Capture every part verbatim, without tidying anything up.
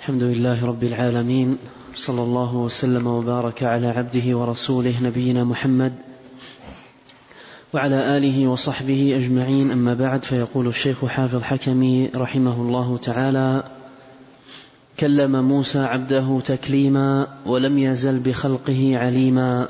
الحمد لله رب العالمين، صلى الله وسلم وبارك على عبده ورسوله نبينا محمد وعلى آله وصحبه أجمعين. أما بعد، فيقول الشيخ حافظ حكمي رحمه الله تعالى: كلم موسى عبده تكليما ولم يزل بخلقه عليما.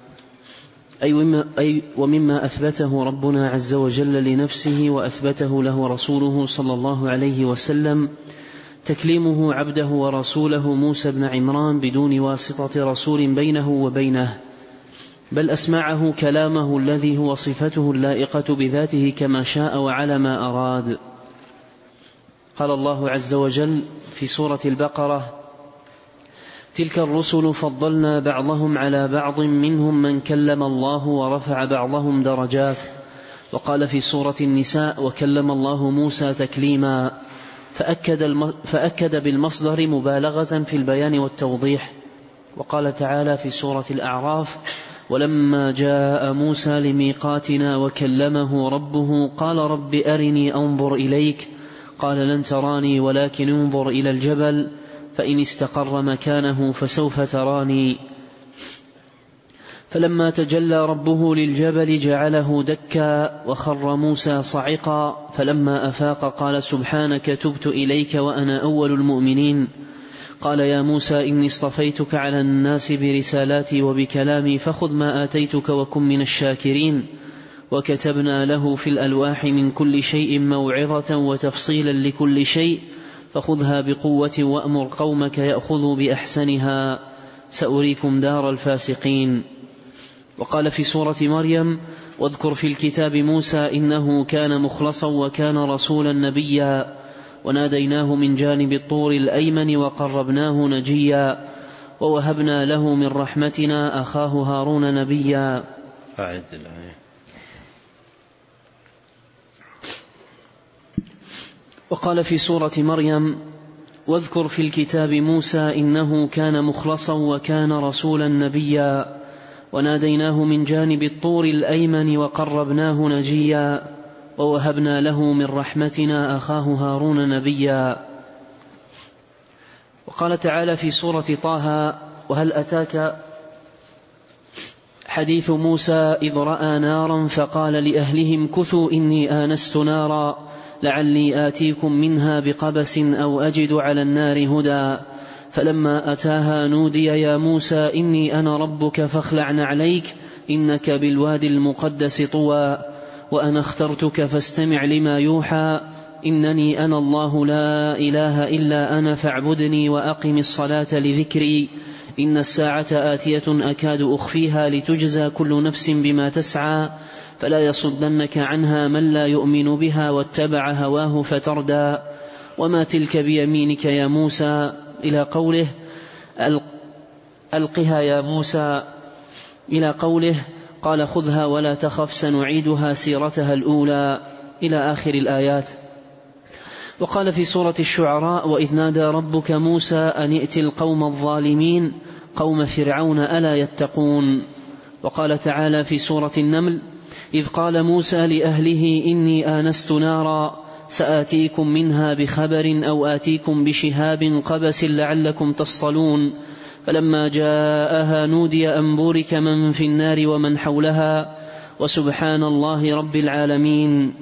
أي ومما أثبته ربنا عز وجل لنفسه وأثبته له رسوله صلى الله عليه وسلم تكليمه عبده ورسوله موسى بن عمران بدون واسطة رسول بينه وبينه، بل أسمعه كلامه الذي هو صفته اللائقة بذاته كما شاء وعلى ما أراد. قال الله عز وجل في سورة البقرة: تلك الرسل فضلنا بعضهم على بعض منهم من كلم الله ورفع بعضهم درجات. وقال في سورة النساء: وكلم الله موسى تكليما، فأكد, فأكد بالمصدر مبالغة في البيان والتوضيح. وقال تعالى في سورة الأعراف: ولما جاء موسى لميقاتنا وكلمه ربه قال رب أرني أنظر إليك قال لن تراني ولكن انظر إلى الجبل فإن استقر مكانه فسوف تراني. فلما تجلى ربه للجبل جعله دكا وخر موسى صعقا، فلما أفاق قال سبحانك تبت إليك وأنا أول المؤمنين. قال يا موسى إني اصطفيتك على الناس برسالاتي وبكلامي فخذ ما آتيتك وكن من الشاكرين. وكتبنا له في الألواح من كل شيء موعظة وتفصيلا لكل شيء فخذها بقوة وأمر قومك يأخذوا بأحسنها سأريكم دار الفاسقين. وقال في سورة مريم: واذكر في الكتاب موسى إنه كان مخلصا وكان رسولا نبيا وناديناه من جانب الطور الأيمن وقربناه نجيا ووهبنا له من رحمتنا أخاه هارون نبيا. أعد الآية. وقال في سورة مريم: واذكر في الكتاب موسى إنه كان مخلصا وكان رسولا نبيا وناديناه من جانب الطور الأيمن وقربناه نجيا ووهبنا له من رحمتنا أخاه هارون نبيا. وقال تعالى في سورة طه: وهل أتاك حديث موسى إذ رأى نارا فقال لأهلهم كثوا إني آنست نارا لعلي آتيكم منها بقبس أو أجد على النار هدى فلما أتاها نودي يا موسى إني أنا ربك فاخلع نعليك إنك بالوادي المقدس طوى وأنا اخترتك فاستمع لما يوحى إنني أنا الله لا إله إلا أنا فاعبدني وأقم الصلاة لذكري إن الساعة آتية أكاد أخفيها لتجزى كل نفس بما تسعى فلا يصدنك عنها من لا يؤمن بها واتبع هواه فتردى وما تلك بيمينك يا موسى إلى قوله ألقها يا موسى إلى قوله قال خذها ولا تخف سنعيدها سيرتها الأولى إلى آخر الآيات. وقال في سورة الشعراء: وإذ نادى ربك موسى أن ائت القوم الظالمين قوم فرعون ألا يتقون. وقال تعالى في سورة النمل: إذ قال موسى لأهله إني آنست نارا سآتيكم منها بخبر أو آتيكم بشهاب قبس لعلكم تصطلون فلما جاءها نودي أن بورك من في النار ومن حولها وسبحان الله رب العالمين.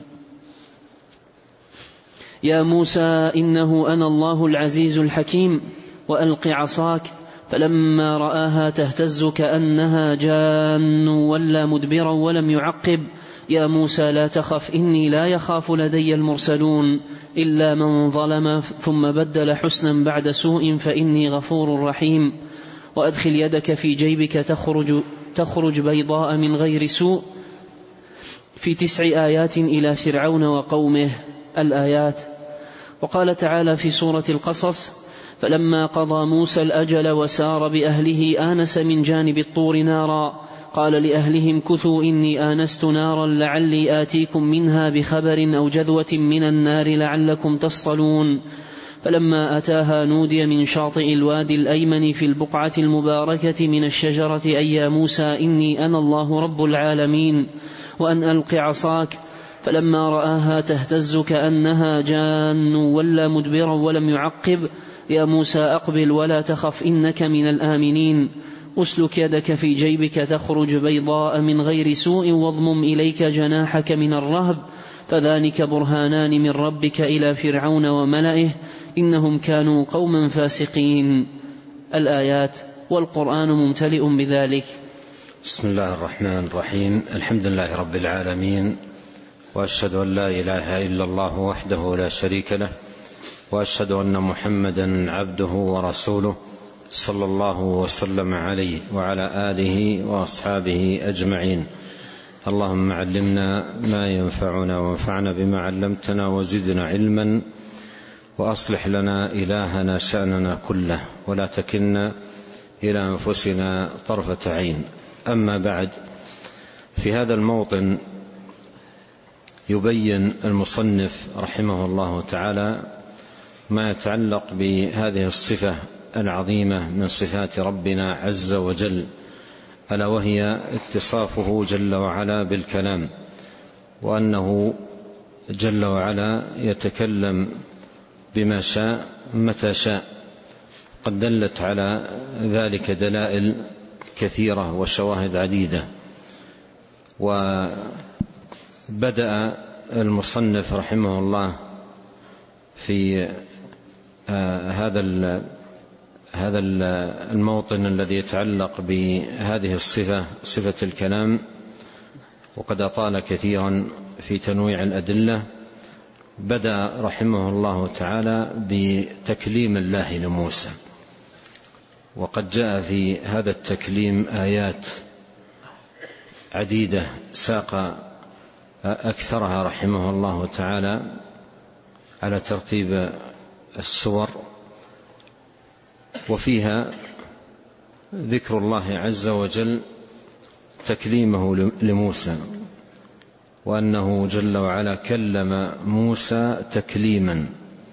يا موسى إنه أنا الله العزيز الحكيم وألق عصاك فلما رآها تهتز كأنها جان ولا مدبرا ولم يعقب يا موسى لا تخف إني لا يخاف لدي المرسلون إلا من ظلم ثم بدل حسنا بعد سوء فإني غفور رحيم. وأدخل يدك في جيبك تخرج, تخرج بيضاء من غير سوء في تسع آيات إلى فرعون وقومه الآيات. وقال تعالى في سورة القصص: فلما قضى موسى الأجل وسار بأهله آنس من جانب الطور نارا قال لأهلهم كثوا إني آنست نارا لعلي آتيكم منها بخبر أو جذوة من النار لعلكم تصطلون فلما أتاها نودي من شاطئ الوادي الأيمن في البقعة المباركة من الشجرة أي يا موسى إني أنا الله رب العالمين وأن ألق عصاك فلما رآها تهتز كأنها جان ولا مدبرا ولم يعقب يا موسى أقبل ولا تخف إنك من الآمنين أسلك يدك في جيبك تخرج بيضاء من غير سوء واضمم إليك جناحك من الرهب فذلك برهانان من ربك إلى فرعون وملئه إنهم كانوا قوما فاسقين. الآيات والقرآن ممتلئ بذلك. بسم الله الرحمن الرحيم. الحمد لله رب العالمين، وأشهد أن لا إله إلا الله وحده لا شريك له، وأشهد أن محمدا عبده ورسوله صلى الله وسلم عليه وعلى آله وأصحابه أجمعين. اللهم علمنا ما ينفعنا وانفعنا بما علمتنا وزدنا علما، وأصلح لنا إلهنا شأننا كله ولا تكلنا إلى أنفسنا طرفة عين. أما بعد، في هذا الموطن يبين المصنف رحمه الله تعالى ما يتعلق بهذه الصفة العظيمة من صفات ربنا عز وجل، ألا وهي اتصافه جل وعلا بالكلام، وأنه جل وعلا يتكلم بما شاء متى شاء. قد دلت على ذلك دلائل كثيرة وشواهد عديدة. وبدأ المصنف رحمه الله في هذا هذا الموطن الذي يتعلق بهذه الصفة، صفة الكلام، وقد أطال كثيرا في تنويع الأدلة. بدأ رحمه الله تعالى بتكليم الله لموسى، وقد جاء في هذا التكليم آيات عديدة ساق أكثرها رحمه الله تعالى على ترتيب السور، وفيها ذكر الله عز وجل تكليمه لموسى، وأنه جل وعلا كلم موسى تكليما،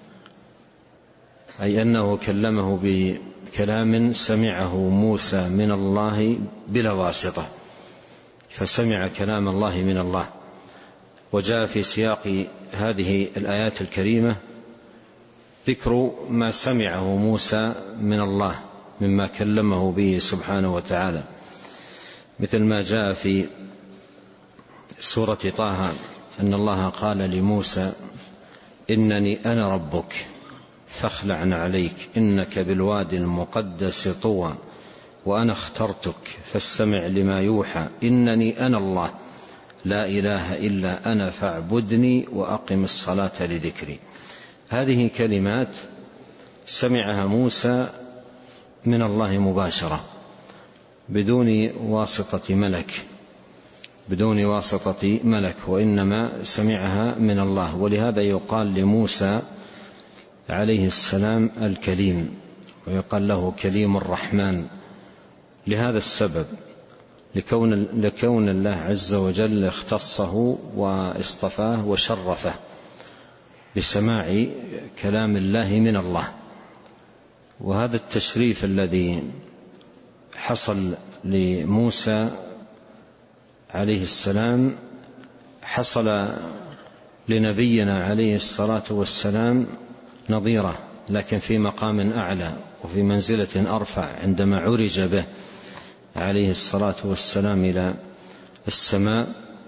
أي أنه كلمه بكلام سمعه موسى من الله بلا واسطة، فسمع كلام الله من الله. وجاء في سياق هذه الآيات الكريمة ذكر ما سمعه موسى من الله مما كلمه به سبحانه وتعالى، مثل ما جاء في سورة طه أن الله قال لموسى إنني أنا ربك فاخلع عليك إنك بالوادي المقدس طوى وأنا اخترتك فاستمع لما يوحى إنني أنا الله لا إله إلا أنا فاعبدني وأقم الصلاة لذكري. هذه كلمات سمعها موسى من الله مباشرة بدون واسطة ملك بدون واسطة ملك وإنما سمعها من الله. ولهذا يقال لموسى عليه السلام الكليم، ويقال له كليم الرحمن لهذا السبب، لكون, لكون الله عز وجل اختصه واصطفاه وشرفه بسماع كلام الله من الله. وهذا التشريف الذي حصل لموسى عليه السلام حصل لنبينا عليه الصلاة والسلام نظيرة، لكن في مقام أعلى وفي منزلة أرفع عندما عرج به عليه الصلاة والسلام إلى السماء،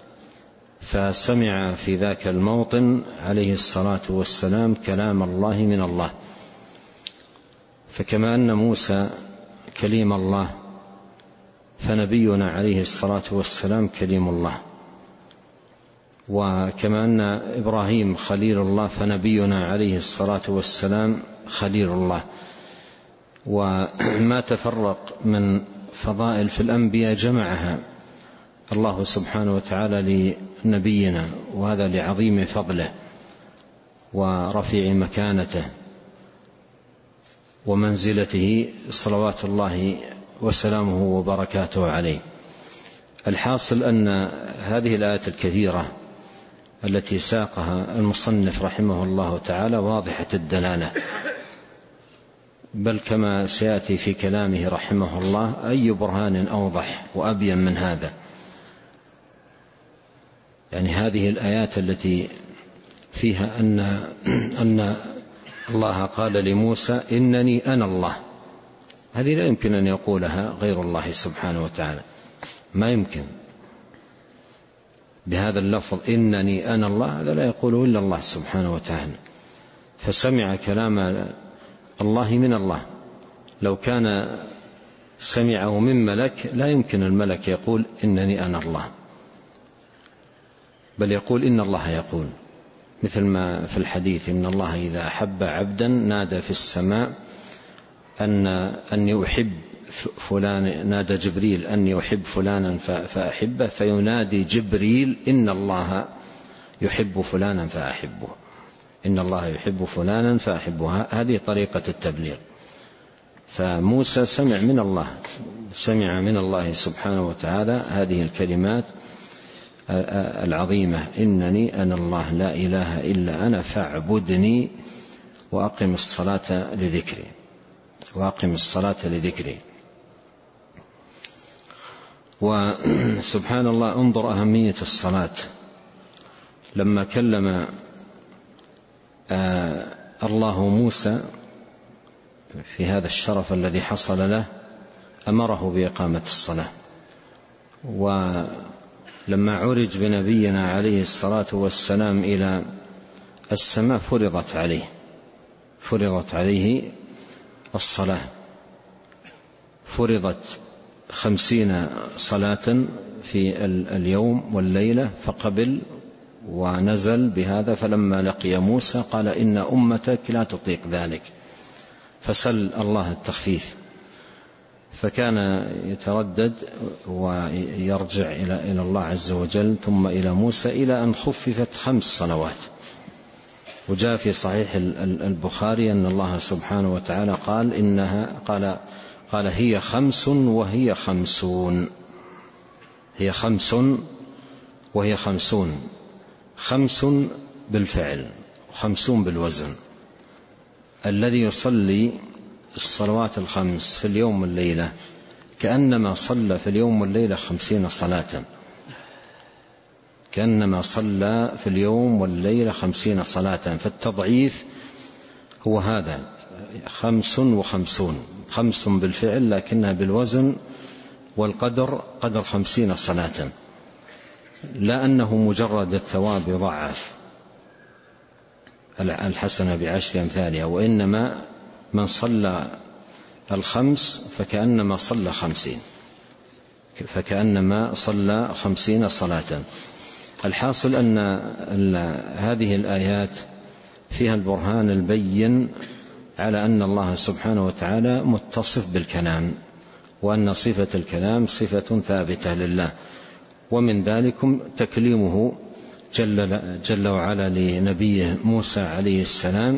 فسمع في ذاك الموطن عليه الصلاة والسلام كلام الله من الله. فكما أن موسى كليم الله فنبينا عليه الصلاة والسلام كليم الله، وكما أن إبراهيم خليل الله فنبينا عليه الصلاة والسلام خليل الله. وما تفرق من فضائل في الأنبياء جمعها الله سبحانه وتعالى لنبينا، وهذا لعظيم فضله ورفيع مكانته ومنزلته صلوات الله وسلامه وبركاته عليه. الحاصل أن هذه الآيات الكثيرة التي ساقها المصنف رحمه الله تعالى واضحة الدلالة، بل كما سيأتي في كلامه رحمه الله أي برهان أوضح وأبين من هذا. يعني هذه الآيات التي فيها أن, أن الله قال لموسى إنني أنا الله، هذه لا يمكن أن يقولها غير الله سبحانه وتعالى، ما يمكن بهذا اللفظ إنني أنا الله، هذا لا يقوله إلا الله سبحانه وتعالى. فسمع كلام الله من الله. لو كان سمعه من ملك لا يمكن الملك يقول إنني أنا الله، بل يقول إن الله يقول، مثل ما في الحديث إن الله إذا أحب عبدا نادى في السماء أن أني أحب فلان، نادى جبريل أني أحب فلانا فأحبه، فينادي جبريل إن الله يحب فلانا فأحبه، إن الله يحب فلانا فأحبه. هذه طريقة التبليغ. فموسى سمع من الله، سمع من الله سبحانه وتعالى هذه الكلمات العظيمة إنني أنا الله لا إله إلا أنا فاعبدني وأقم الصلاة لذكري، وأقم الصلاة لذكري. وسبحان الله، انظر أهمية الصلاة. لما كلم الله موسى في هذا الشرف الذي حصل له أمره بإقامة الصلاة. ولما عرج بنبينا عليه الصلاة والسلام إلى السماء فرضت عليه فرضت عليه الصلاة، فرضت خمسين صلاة في اليوم والليلة، فقبل ونزل بهذا. فلما لقي موسى قال إن أمتك لا تطيق ذلك، فسل الله التخفيف، فكان يتردد ويرجع إلى الله عز وجل ثم إلى موسى إلى أن خففت خمس صلوات. وجاء في صحيح البخاري أن الله سبحانه وتعالى قال إنها قال قال هي خمس وهي خمسون، هي خمس وهي خمسون، خمس بالفعل وخمسون بالوزن. الذي يصلي الصلوات الخمس في اليوم والليلة كأنما صلى في اليوم والليلة خمسين صلاة، كأنما صلى في اليوم والليلة خمسين صلاة. فالتضعيف هو هذا، خمس وخمسون، خمس بالفعل لكنها بالوزن والقدر قدر خمسين صلاة، لا أنه مجرد الثواب يضعف الحسنة بعشر أمثالها، وإنما من صلى الخمس فكأنما صلى خمسين، فكأنما صلى خمسين صلاة. الحاصل أن هذه الآيات فيها البرهان البين على أن الله سبحانه وتعالى متصف بالكلام، وأن صفة الكلام صفة ثابتة لله. ومن ذلك تكليمه جل, جل وعلا لنبيه موسى عليه السلام.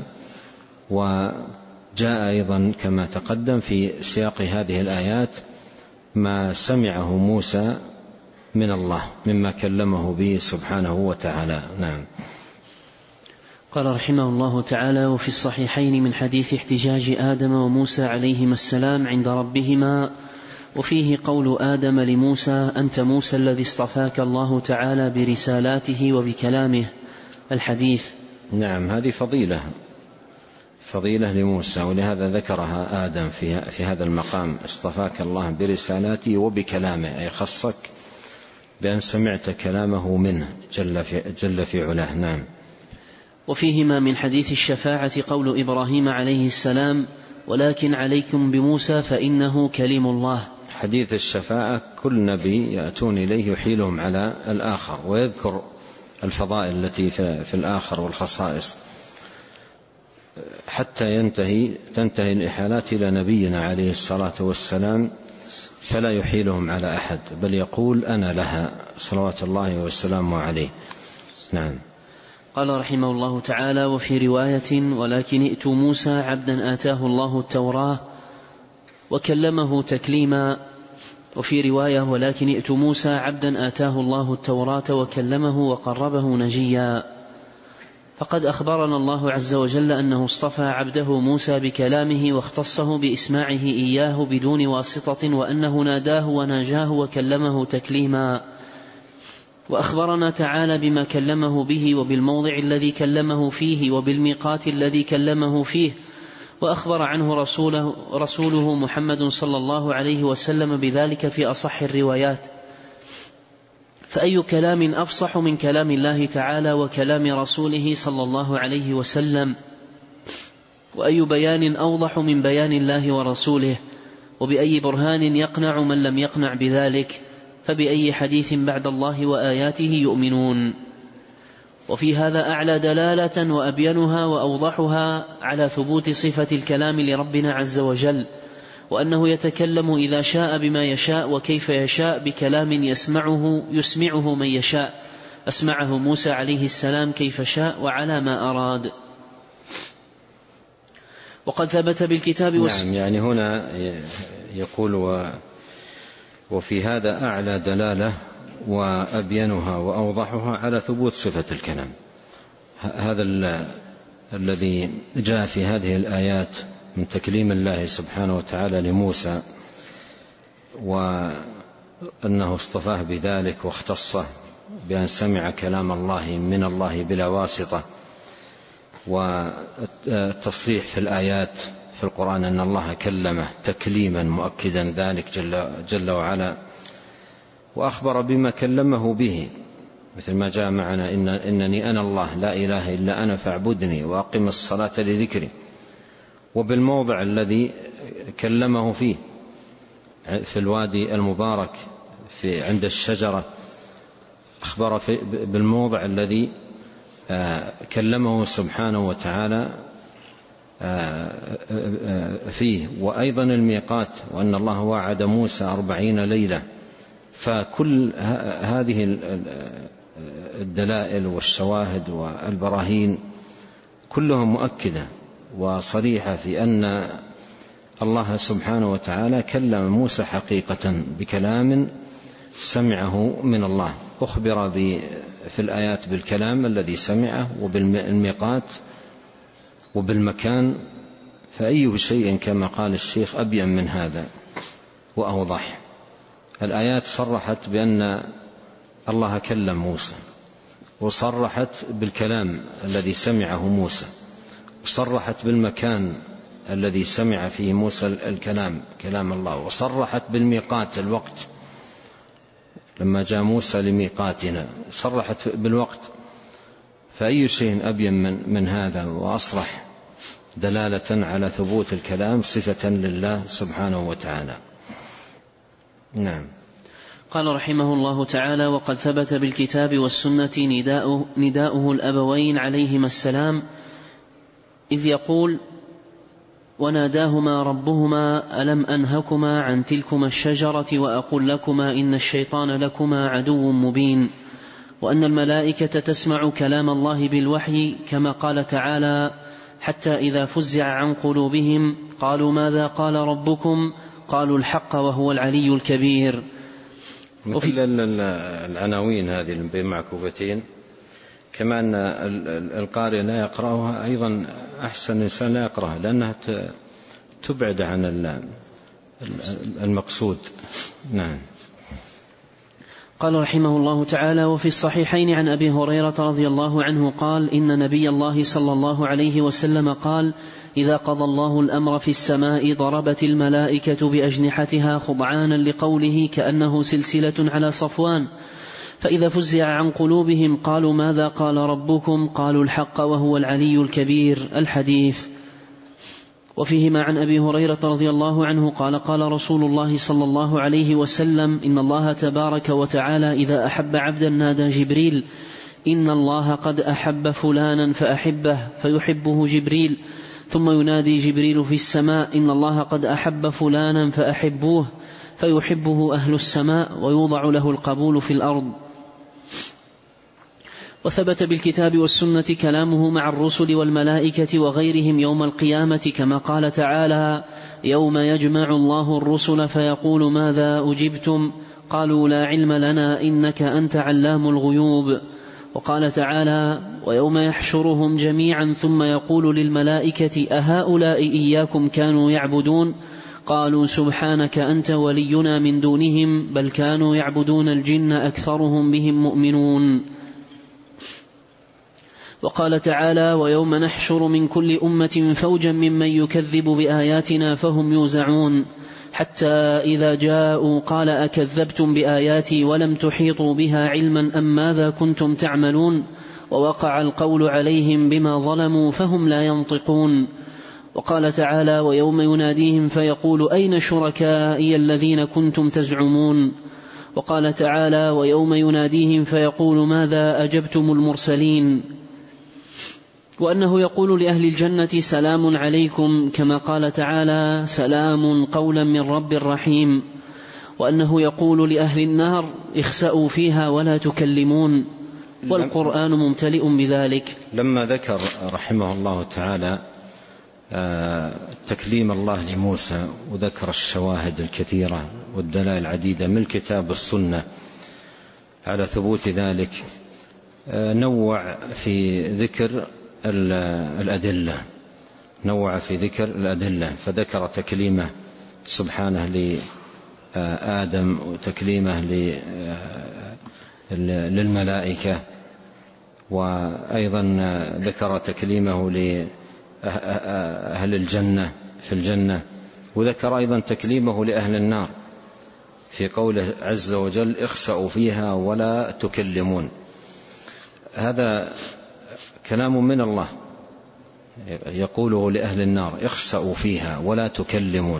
وجاء أيضا كما تقدم في سياق هذه الآيات ما سمعه موسى من الله مما كلمه به سبحانه وتعالى. نعم. قال رحمه الله تعالى: وفي الصحيحين من حديث احتجاج آدم وموسى عليهما السلام عند ربهما، وفيه قول آدم لموسى: أنت موسى الذي اصطفاك الله تعالى برسالاته وبكلامه، الحديث. نعم، هذه فضيلة فضيلة لموسى، ولهذا ذكرها آدم في, في هذا المقام: اصطفاك الله برسالاته وبكلامه، أي خصك بأن سمعت كلامه منه جل في, جل في علاه. نعم. وفيهما من حديث الشفاعة قول إبراهيم عليه السلام: ولكن عليكم بموسى فإنه كلم الله. حديث الشفاعة كل نبي يأتون إليه يحيلهم على الآخر ويذكر الفضائل التي في الآخر والخصائص، حتى ينتهي تنتهي الإحالات إلى نبينا عليه الصلاة والسلام، فلا يحيلهم على أحد، بل يقول أنا لها صلوات الله وسلامه عليه. نعم. قال رحمه الله تعالى: وفي رواية: ولكن ائتوا موسى عبدا آتاه الله التوراة وكلمه تكليما. وفي رواية: ولكن ائتوا موسى عبدا آتاه الله التوراة وكلمه وقربه نجيا. فقد أخبرنا الله عز وجل أنه اصطفى عبده موسى بكلامه واختصه بإسماعه إياه بدون واسطة، وأنه ناداه وناجاه وكلمه تكليما. وأخبرنا تعالى بما كلمه به وبالموضع الذي كلمه فيه وبالميقات الذي كلمه فيه، وأخبر عنه رسوله, رسوله محمد صلى الله عليه وسلم بذلك في أصح الروايات. فأي كلام أفصح من كلام الله تعالى وكلام رسوله صلى الله عليه وسلم، وأي بيان أوضح من بيان الله ورسوله، وبأي برهان يقنع من لم يقنع بذلك، فبأي حديث بعد الله وآياته يؤمنون. وفي هذا أعلى دلالة وأبينها وأوضحها على ثبوت صفة الكلام لربنا عز وجل، وأنه يتكلم إذا شاء بما يشاء وكيف يشاء بكلام يسمعه يسمعه من يشاء، أسمعه موسى عليه السلام كيف شاء وعلى ما أراد. وقد ثبت بالكتاب والسنة. نعم، يعني هنا يقول و وفي هذا أعلى دلالة وأبينها وأوضحها على ثبوت صفة الكلام. هذا الذي جاء في هذه الآيات من تكليم الله سبحانه وتعالى لموسى، وأنه اصطفاه بذلك واختصه بأن سمع كلام الله من الله بلا واسطة، والتصريح في الآيات في القرآن أن الله كلمه تكليما مؤكدا ذلك جل, جل وعلا، وأخبر بما كلمه به، مثل ما جاء معنا إن إنني أنا الله لا إله إلا أنا فاعبدني وأقم الصلاة لذكري. وبالموضع الذي كلمه فيه في الوادي المبارك في عند الشجرة، أخبر في بالموضع الذي كلمه سبحانه وتعالى فيه، وأيضا الميقات، وأن الله وعد موسى أربعين ليلة. فكل هذه الدلائل والشواهد والبراهين كلها مؤكدة وصريحة في أن الله سبحانه وتعالى كلم موسى حقيقة بكلام سمعه من الله. أخبر في الآيات بالكلام الذي سمعه وبالميقات وبالمكان، فأي شيء كما قال الشيخ أبين من هذا وأوضح. الآيات صرحت بأن الله كلم موسى، وصرحت بالكلام الذي سمعه موسى، وصرحت بالمكان الذي سمع فيه موسى الكلام كلام الله، وصرحت بالميقات الوقت لما جاء موسى لميقاتنا، صرحت بالوقت. فأي شيء أبين من, من هذا وأصرح دلالة على ثبوت الكلام صفة لله سبحانه وتعالى. نعم. قال رحمه الله تعالى: وقد ثبت بالكتاب والسنة نداؤه, نداؤه الأبوين عليهما السلام، إذ يقول: وناداهما ربهما ألم أنهكما عن تلكما الشجرة وأقول لكما إن الشيطان لكما عدو مبين. وأن الملائكة تسمع كلام الله بالوحي، كما قال تعالى: حتى إذا فزع عن قلوبهم قالوا ماذا قال ربكم قالوا الحق وهو العلي الكبير. مثل العناوين هذه بمعكوفتين، كما أن القارئ لا يقرأها أيضا أحسن إنسان لا يقرأها، لأنها تبعد عن المقصود. نعم. قال رحمه الله تعالى: وفي الصحيحين عن أبي هريرة رضي الله عنه قال: إن نبي الله صلى الله عليه وسلم قال: إذا قضى الله الأمر في السماء ضربت الملائكة بأجنحتها خضعانا لقوله كأنه سلسلة على صفوان، فإذا فزع عن قلوبهم قالوا ماذا قال ربكم قالوا الحق وهو العلي الكبير. الحديث. وفيهما عن أبي هريرة رضي الله عنه قال: قال رسول الله صلى الله عليه وسلم: إن الله تبارك وتعالى إذا أحب عبدا نادى جبريل: إن الله قد أحب فلانا فأحبه، فيحبه جبريل، ثم ينادي جبريل في السماء: إن الله قد أحب فلانا فأحبوه، فيحبه أهل السماء، ويوضع له القبول في الأرض. وثبت بالكتاب والسنة كلامه مع الرسل والملائكة وغيرهم يوم القيامة، كما قال تعالى: يوم يجمع الله الرسل فيقول ماذا أجبتم قالوا لا علم لنا إنك أنت علام الغيوب. وقال تعالى: ويوم يحشرهم جميعا ثم يقول للملائكة أهؤلاء إياكم كانوا يعبدون قالوا سبحانك أنت ولينا من دونهم بل كانوا يعبدون الجن أكثرهم بهم مؤمنون. وقال تعالى ويوم نحشر من كل أمة فوجا ممن يكذب بآياتنا فهم يوزعون حتى إذا جاءوا قال أكذبتم بآياتي ولم تحيطوا بها علما أم ماذا كنتم تعملون ووقع القول عليهم بما ظلموا فهم لا ينطقون. وقال تعالى ويوم يناديهم فيقول أين شركائي الذين كنتم تزعمون. وقال تعالى ويوم يناديهم فيقول ماذا أجبتم المرسلين. وأنه يقول لأهل الجنة سلام عليكم كما قال تعالى سلام قولا من رب رحيم. وأنه يقول لأهل النار اخسأوا فيها ولا تكلمون والقرآن ممتلئ بذلك. لما ذكر رحمه الله تعالى تكليم الله لموسى وذكر الشواهد الكثيرة والدلائل العديدة من الكتاب والسنة على ثبوت ذلك نوع في ذكر الأدلة نوع في ذكر الأدلة فذكر تكليمه سبحانه لآدم وتكليمه للملائكة وأيضا ذكر تكليمه لأهل الجنة في الجنة وذكر أيضا تكليمه لأهل النار في قوله عز وجل اخسأوا فيها ولا تكلمون. هذا كلام من الله يقوله لأهل النار اخسأوا فيها ولا تكلمون.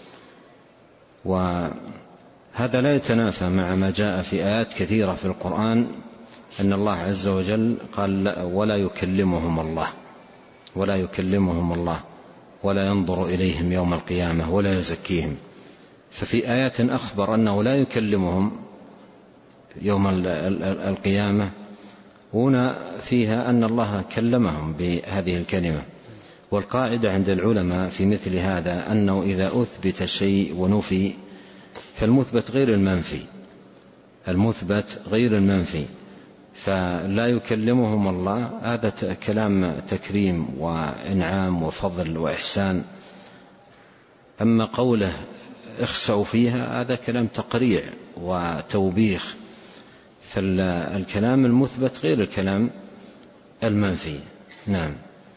وهذا لا يتنافى مع ما جاء في آيات كثيرة في القرآن أن الله عز وجل قال ولا يكلمهم الله ولا يكلمهم الله ولا ينظر إليهم يوم القيامة ولا يزكيهم. ففي آيات أخبر أنه لا يكلمهم يوم القيامة هنا فيها أن الله كلمهم بهذه الكلمة. والقاعدة عند العلماء في مثل هذا أنه إذا أثبت شيء ونفي فالمثبت غير المنفي المثبت غير المنفي فلا يكلمهم الله هذا كلام تكريم وإنعام وفضل وإحسان. أما قوله اخسأوا فيها هذا كلام تقريع وتوبيخ فالكلام المثبت غير الكلام المنفي. نعم.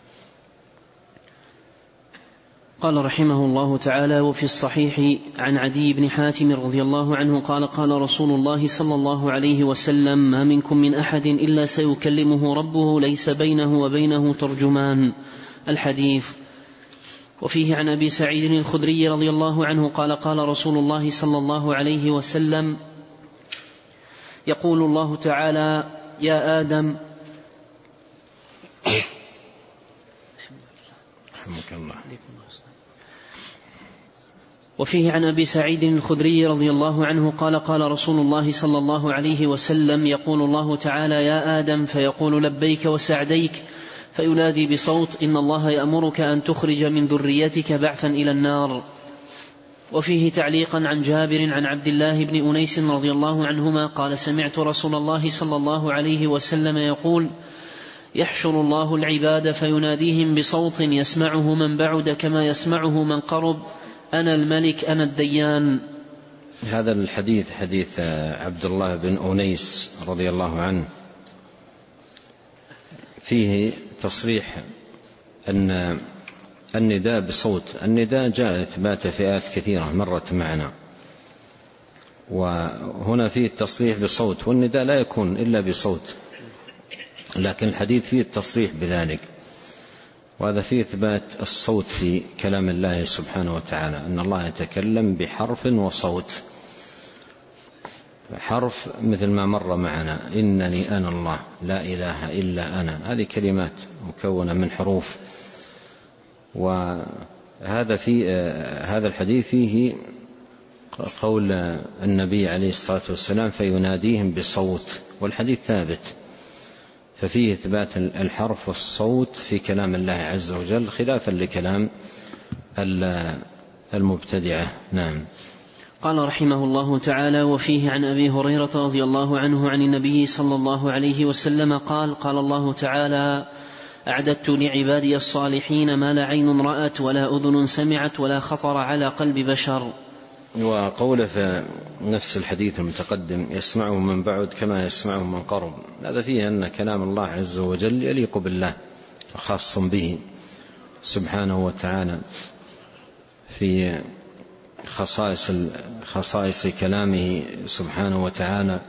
قال رحمه الله تعالى وفي الصحيح عن عدي بن حاتم رضي الله عنه قال قال رسول الله صلى الله عليه وسلم ما منكم من أحد إلا سيكلمه ربه ليس بينه وبينه ترجمان. الحديث. وفيه عن أبي سعيد الخدري رضي الله عنه قال قال رسول الله صلى الله عليه وسلم يقول الله تعالى يا آدم وفيه عن أبي سعيد الخدري رضي الله عنه قال قال رسول الله صلى الله عليه وسلم يقول الله تعالى يا آدم فيقول لبيك وسعديك فينادي بصوت إن الله يأمرك أن تخرج من ذريتك بعثا إلى النار. وفيه تعليقا عن جابر عن عبد الله بن أنيس رضي الله عنهما قال سمعت رسول الله صلى الله عليه وسلم يقول يحشر الله العباد فيناديهم بصوت يسمعه من بعد كما يسمعه من قرب أنا الملك أنا الديان. هذا الحديث حديث عبد الله بن أنيس رضي الله عنه فيه تصريح أن النداء بصوت النداء جاء إثبات فئات كثيرة مرت معنا وهنا فيه التصريح بصوت والنداء لا يكون إلا بصوت لكن الحديث فيه التصريح بذلك وهذا فيه إثبات الصوت في كلام الله سبحانه وتعالى أن الله يتكلم بحرف وصوت. حرف مثل ما مر معنا إنني أنا الله لا إله إلا أنا هذه كلمات مكونة من حروف. وهذا في هذا الحديث فيه قول النبي عليه الصلاة والسلام فيناديهم بصوت والحديث ثابت ففيه إثبات الحرف والصوت في كلام الله عز وجل خلافا لكلام المبتدعة. نعم. قال رحمه الله تعالى وفيه عن أبي هريرة رضي الله عنه عن النبي صلى الله عليه وسلم قال قال الله تعالى أعددت لعبادي الصالحين ما لا عين رأت ولا أذن سمعت ولا خطر على قلب بشر. وقوله في نفس الحديث المتقدم يسمعه من بعد كما يسمعه من قرب، هذا فيه أن كلام الله عز وجل يليق بالله وخاص به سبحانه وتعالى في خصائص خصائص كلامه سبحانه وتعالى.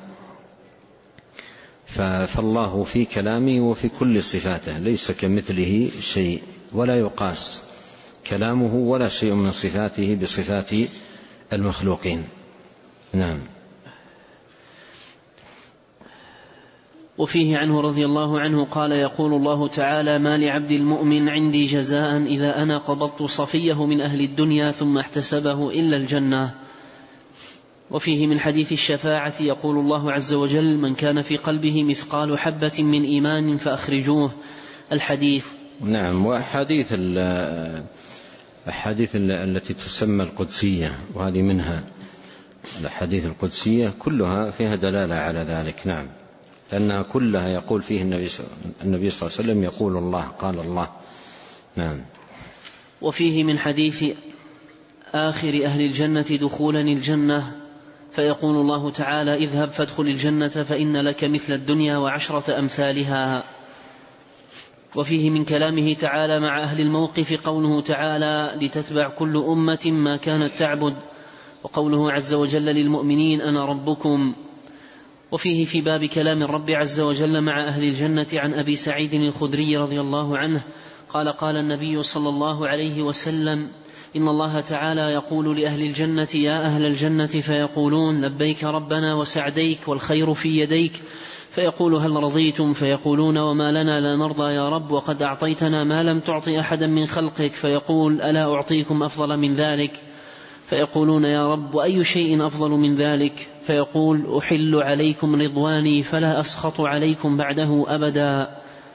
فالله في كلامه وفي كل صفاته ليس كمثله شيء، ولا يقاس كلامه ولا شيء من صفاته بصفات المخلوقين. نعم. وفيه عنه رضي الله عنه قال: يقول الله تعالى: ما لعبد المؤمن عندي جزاء إذا أنا قبضت صفيه من أهل الدنيا ثم احتسبه إلا الجنة. وفيه من حديث الشفاعة يقول الله عز وجل: من كان في قلبه مثقال حبة من إيمان فأخرجوه. الحديث. نعم. وأحاديث الأحاديث التي تسمى القدسية، وهذه منها الأحاديث القدسية كلها فيها دلالة على ذلك. نعم. لأنها كلها يقول فيه النبي النبي صلى الله عليه وسلم يقول الله قال الله. نعم. وفيه من حديث آخر أهل الجنة دخولا الجنة فيقول الله تعالى: اذهب فادخل الجنة فإن لك مثل الدنيا وعشرة أمثالها. وفيه من كلامه تعالى مع أهل الموقف قوله تعالى: لتتبع كل أمة ما كانت تعبد، وقوله عز وجل للمؤمنين: أنا ربكم. وفيه في باب كلام الرب عز وجل مع أهل الجنة عن أبي سعيد الخدري رضي الله عنه قال: قال النبي صلى الله عليه وسلم: إن الله تعالى يقول لأهل الجنة: يا أهل الجنة، فيقولون: لبيك ربنا وسعديك والخير في يديك. فيقول: هل رضيتم؟ فيقولون: وما لنا لا نرضى يا رب، وقد أعطيتنا ما لم تعط أحدا من خلقك. فيقول: ألا أعطيكم أفضل من ذلك؟ فيقولون: يا رب، وأي شيء أفضل من ذلك؟ فيقول: أحل عليكم رضواني فلا أسخط عليكم بعده أبدا.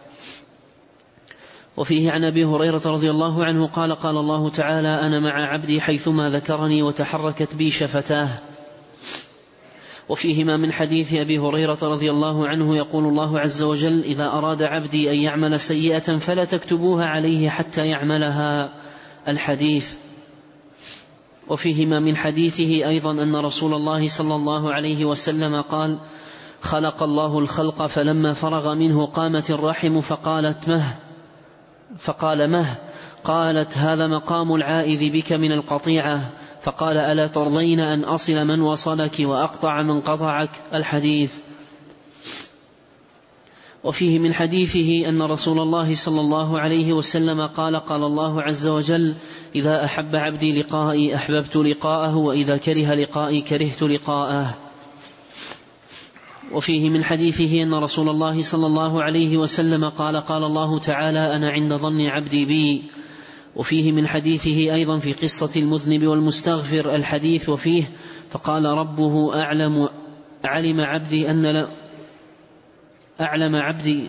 وفيه عن أبي هريرة رضي الله عنه قال: قال الله تعالى: أنا مع عبدي حيثما ذكرني وتحركت بي شفتاه. وفيهما من حديث أبي هريرة رضي الله عنه يقول الله عز وجل: إذا أراد عبدي أن يعمل سيئة فلا تكتبوها عليه حتى يعملها. الحديث. وفيهما من حديثه أيضا أن رسول الله صلى الله عليه وسلم قال: خلق الله الخلق فلما فرغ منه قامت الرحم فقالت مه فقال مه قالت: هذا مقام العائذ بك من القطيعة. فقال: ألا ترضين أن أصل من وصلك وأقطع من قطعك. الحديث. وفيه من حديثه أن رسول الله صلى الله عليه وسلم قال: قال الله عز وجل: إذا أحب عبدي لقائي أحببت لقاءه، وإذا كره لقائي كرهت لقاءه. وفيه من حديثه أن رسول الله صلى الله عليه وسلم قال: قال الله تعالى: أنا عند ظن عبدي بي. وفيه من حديثه أيضا في قصة المذنب والمستغفر. الحديث. وفيه: فقال ربه: أعلم علم عبدي أن لا أعلم عبدي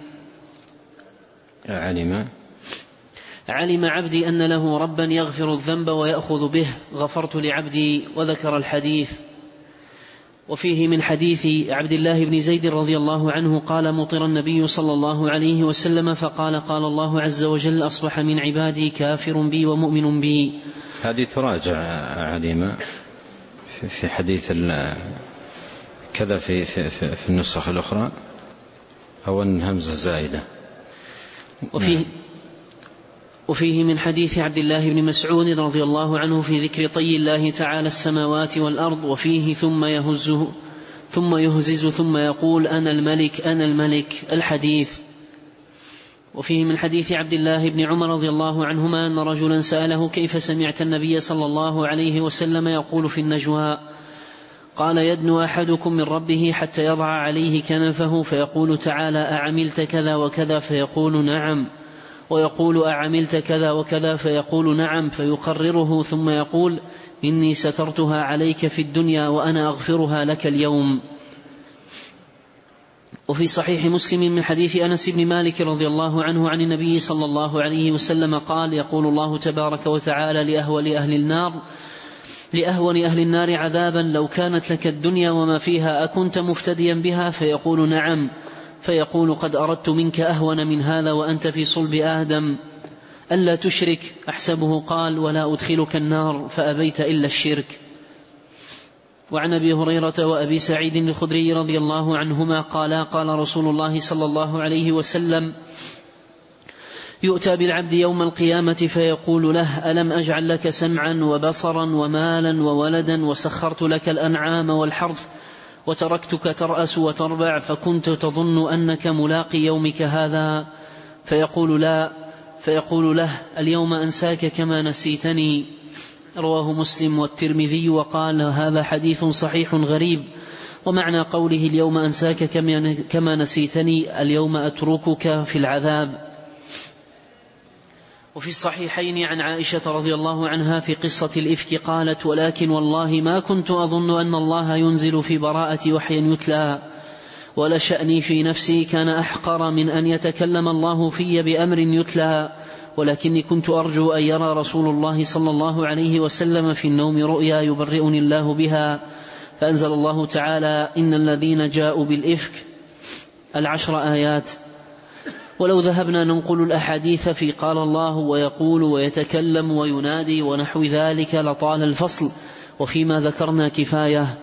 علم علم عبدي أن له ربا يغفر الذنب ويأخذ به، غفرت لعبدي. وذكر الحديث. وفيه من حديث عبد الله بن زيد رضي الله عنه قال: مطر النبي صلى الله عليه وسلم فقال: قال الله عز وجل: أصبح من عبادي كافر بي ومؤمن بي. هذه تراجع عليما في حديث كذا في, في, في, في النسخ الأخرى، أو أن همزة زائدة. وفيه وفيه من حديث عبد الله بن مسعود رضي الله عنه في ذكر طي الله تعالى السماوات والأرض. وفيه: ثم يهزه ثم يهزز ثم يقول: أنا الملك أنا الملك. الحديث. وفيه من حديث عبد الله بن عمر رضي الله عنهما أن رجلا سأله: كيف سمعت النبي صلى الله عليه وسلم يقول في النجوى؟ قال: يدنو أحدكم من ربه حتى يضع عليه كنفه فيقول تعالى: أعملت كذا وكذا؟ فيقول: نعم. ويقول: أعملت كذا وكذا؟ فيقول: نعم. فيقرره ثم يقول: إني سترتها عليك في الدنيا وأنا أغفرها لك اليوم. وفي صحيح مسلم من حديث أنس بن مالك رضي الله عنه عن النبي صلى الله عليه وسلم قال: يقول الله تبارك وتعالى لأهول أهل النار لأهون أهل النار عذابا: لو كانت لك الدنيا وما فيها أكنت مفتديا بها؟ فيقول: نعم. فيقول قد أردت منك أهون من هذا وأنت في صلب آدم ألا تشرك. أحسبه قال ولا أدخلك النار فأبيت إلا الشرك. وعن أبي هريرة وأبي سعيد الخدري رضي الله عنهما قالا قال رسول الله صلى الله عليه وسلم يؤتى بالعبد يوم القيامة فيقول له ألم أجعل لك سمعا وبصرا ومالا وولدا وسخرت لك الأنعام والحرث وتركتك ترأس وتربع فكنت تظن أنك ملاقي يومك هذا فيقول لا فيقول له اليوم أنساك كما نسيتني. رواه مسلم والترمذي وقال هذا حديث صحيح غريب. ومعنى قوله اليوم أنساك كما نسيتني اليوم أتركك في العذاب. وفي الصحيحين عن عائشة رضي الله عنها في قصة الإفك قالت ولكن والله ما كنت أظن أن الله ينزل في براءة وحي يتلى ولشأني في نفسي كان أحقر من أن يتكلم الله في بأمر يتلى ولكني كنت أرجو أن يرى رسول الله صلى الله عليه وسلم في النوم رؤيا يبرئني الله بها فأنزل الله تعالى إن الذين جاءوا بالإفك العشر آيات. ولو ذهبنا ننقل الأحاديث في قال الله ويقول ويتكلم وينادي ونحو ذلك لطال الفصل وفيما ذكرنا كفاية.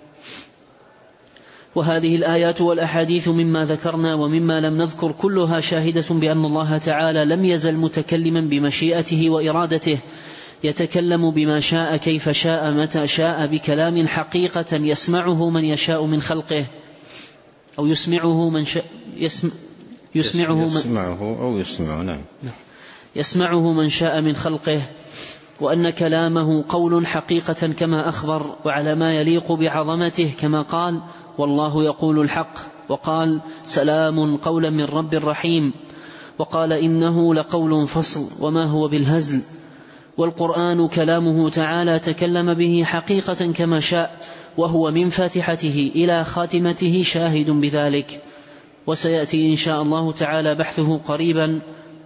وهذه الآيات والأحاديث مما ذكرنا ومما لم نذكر كلها شاهدة بأن الله تعالى لم يزل متكلما بمشيئته وإرادته يتكلم بما شاء كيف شاء متى شاء بكلام حقيقة يسمعه من يشاء من خلقه أو يسمعه من شاء يسمع يسمعه, من يسمعه أو يسمعه نعم يسمعه من شاء من خلقه وأن كلامه قول حقيقة كما أخبر وعلى ما يليق بعظمته كما قال والله يقول الحق وقال سلام قولا من رب رحيم وقال إنه لقول فصل وما هو بالهزل. والقرآن كلامه تعالى تكلم به حقيقة كما شاء وهو من فاتحته إلى خاتمته شاهد بذلك وسيأتي إن شاء الله تعالى بحثه قريبا.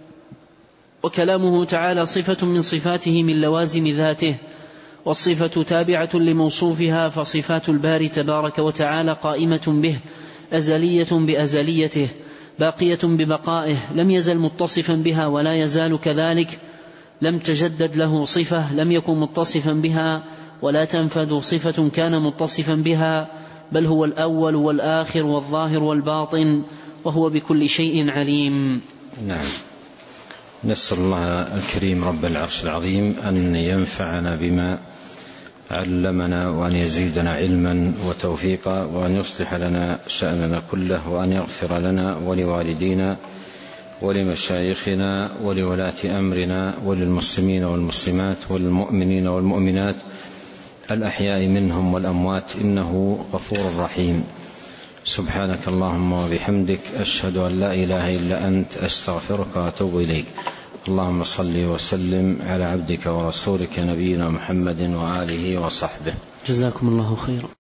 وكلامه تعالى صفة من صفاته من لوازم ذاته والصفة تابعة لموصوفها فصفات الباري تبارك وتعالى قائمة به أزلية بأزليته باقية ببقائه لم يزل متصفا بها ولا يزال كذلك لم تجدد له صفة لم يكن متصفا بها ولا تنفد صفة كان متصفا بها بل هو الأول والآخر والظاهر والباطن وهو بكل شيء عليم. نعم. نسأل الله الكريم رب العرش العظيم أن ينفعنا بما علمنا وأن يزيدنا علما وتوفيقا وأن يصلح لنا شأننا كله وأن يغفر لنا ولوالدينا ولمشايخنا ولولاة أمرنا وللمسلمين والمسلمات والمؤمنين والمؤمنات الأحياء منهم والأموات إنه غفور رحيم. سبحانك اللهم وبحمدك أشهد أن لا إله إلا أنت أستغفرك وأتوب إليك. اللهم صل وسلم على عبدك ورسولك نبينا محمد وآله وصحبه. جزاكم الله خيرا.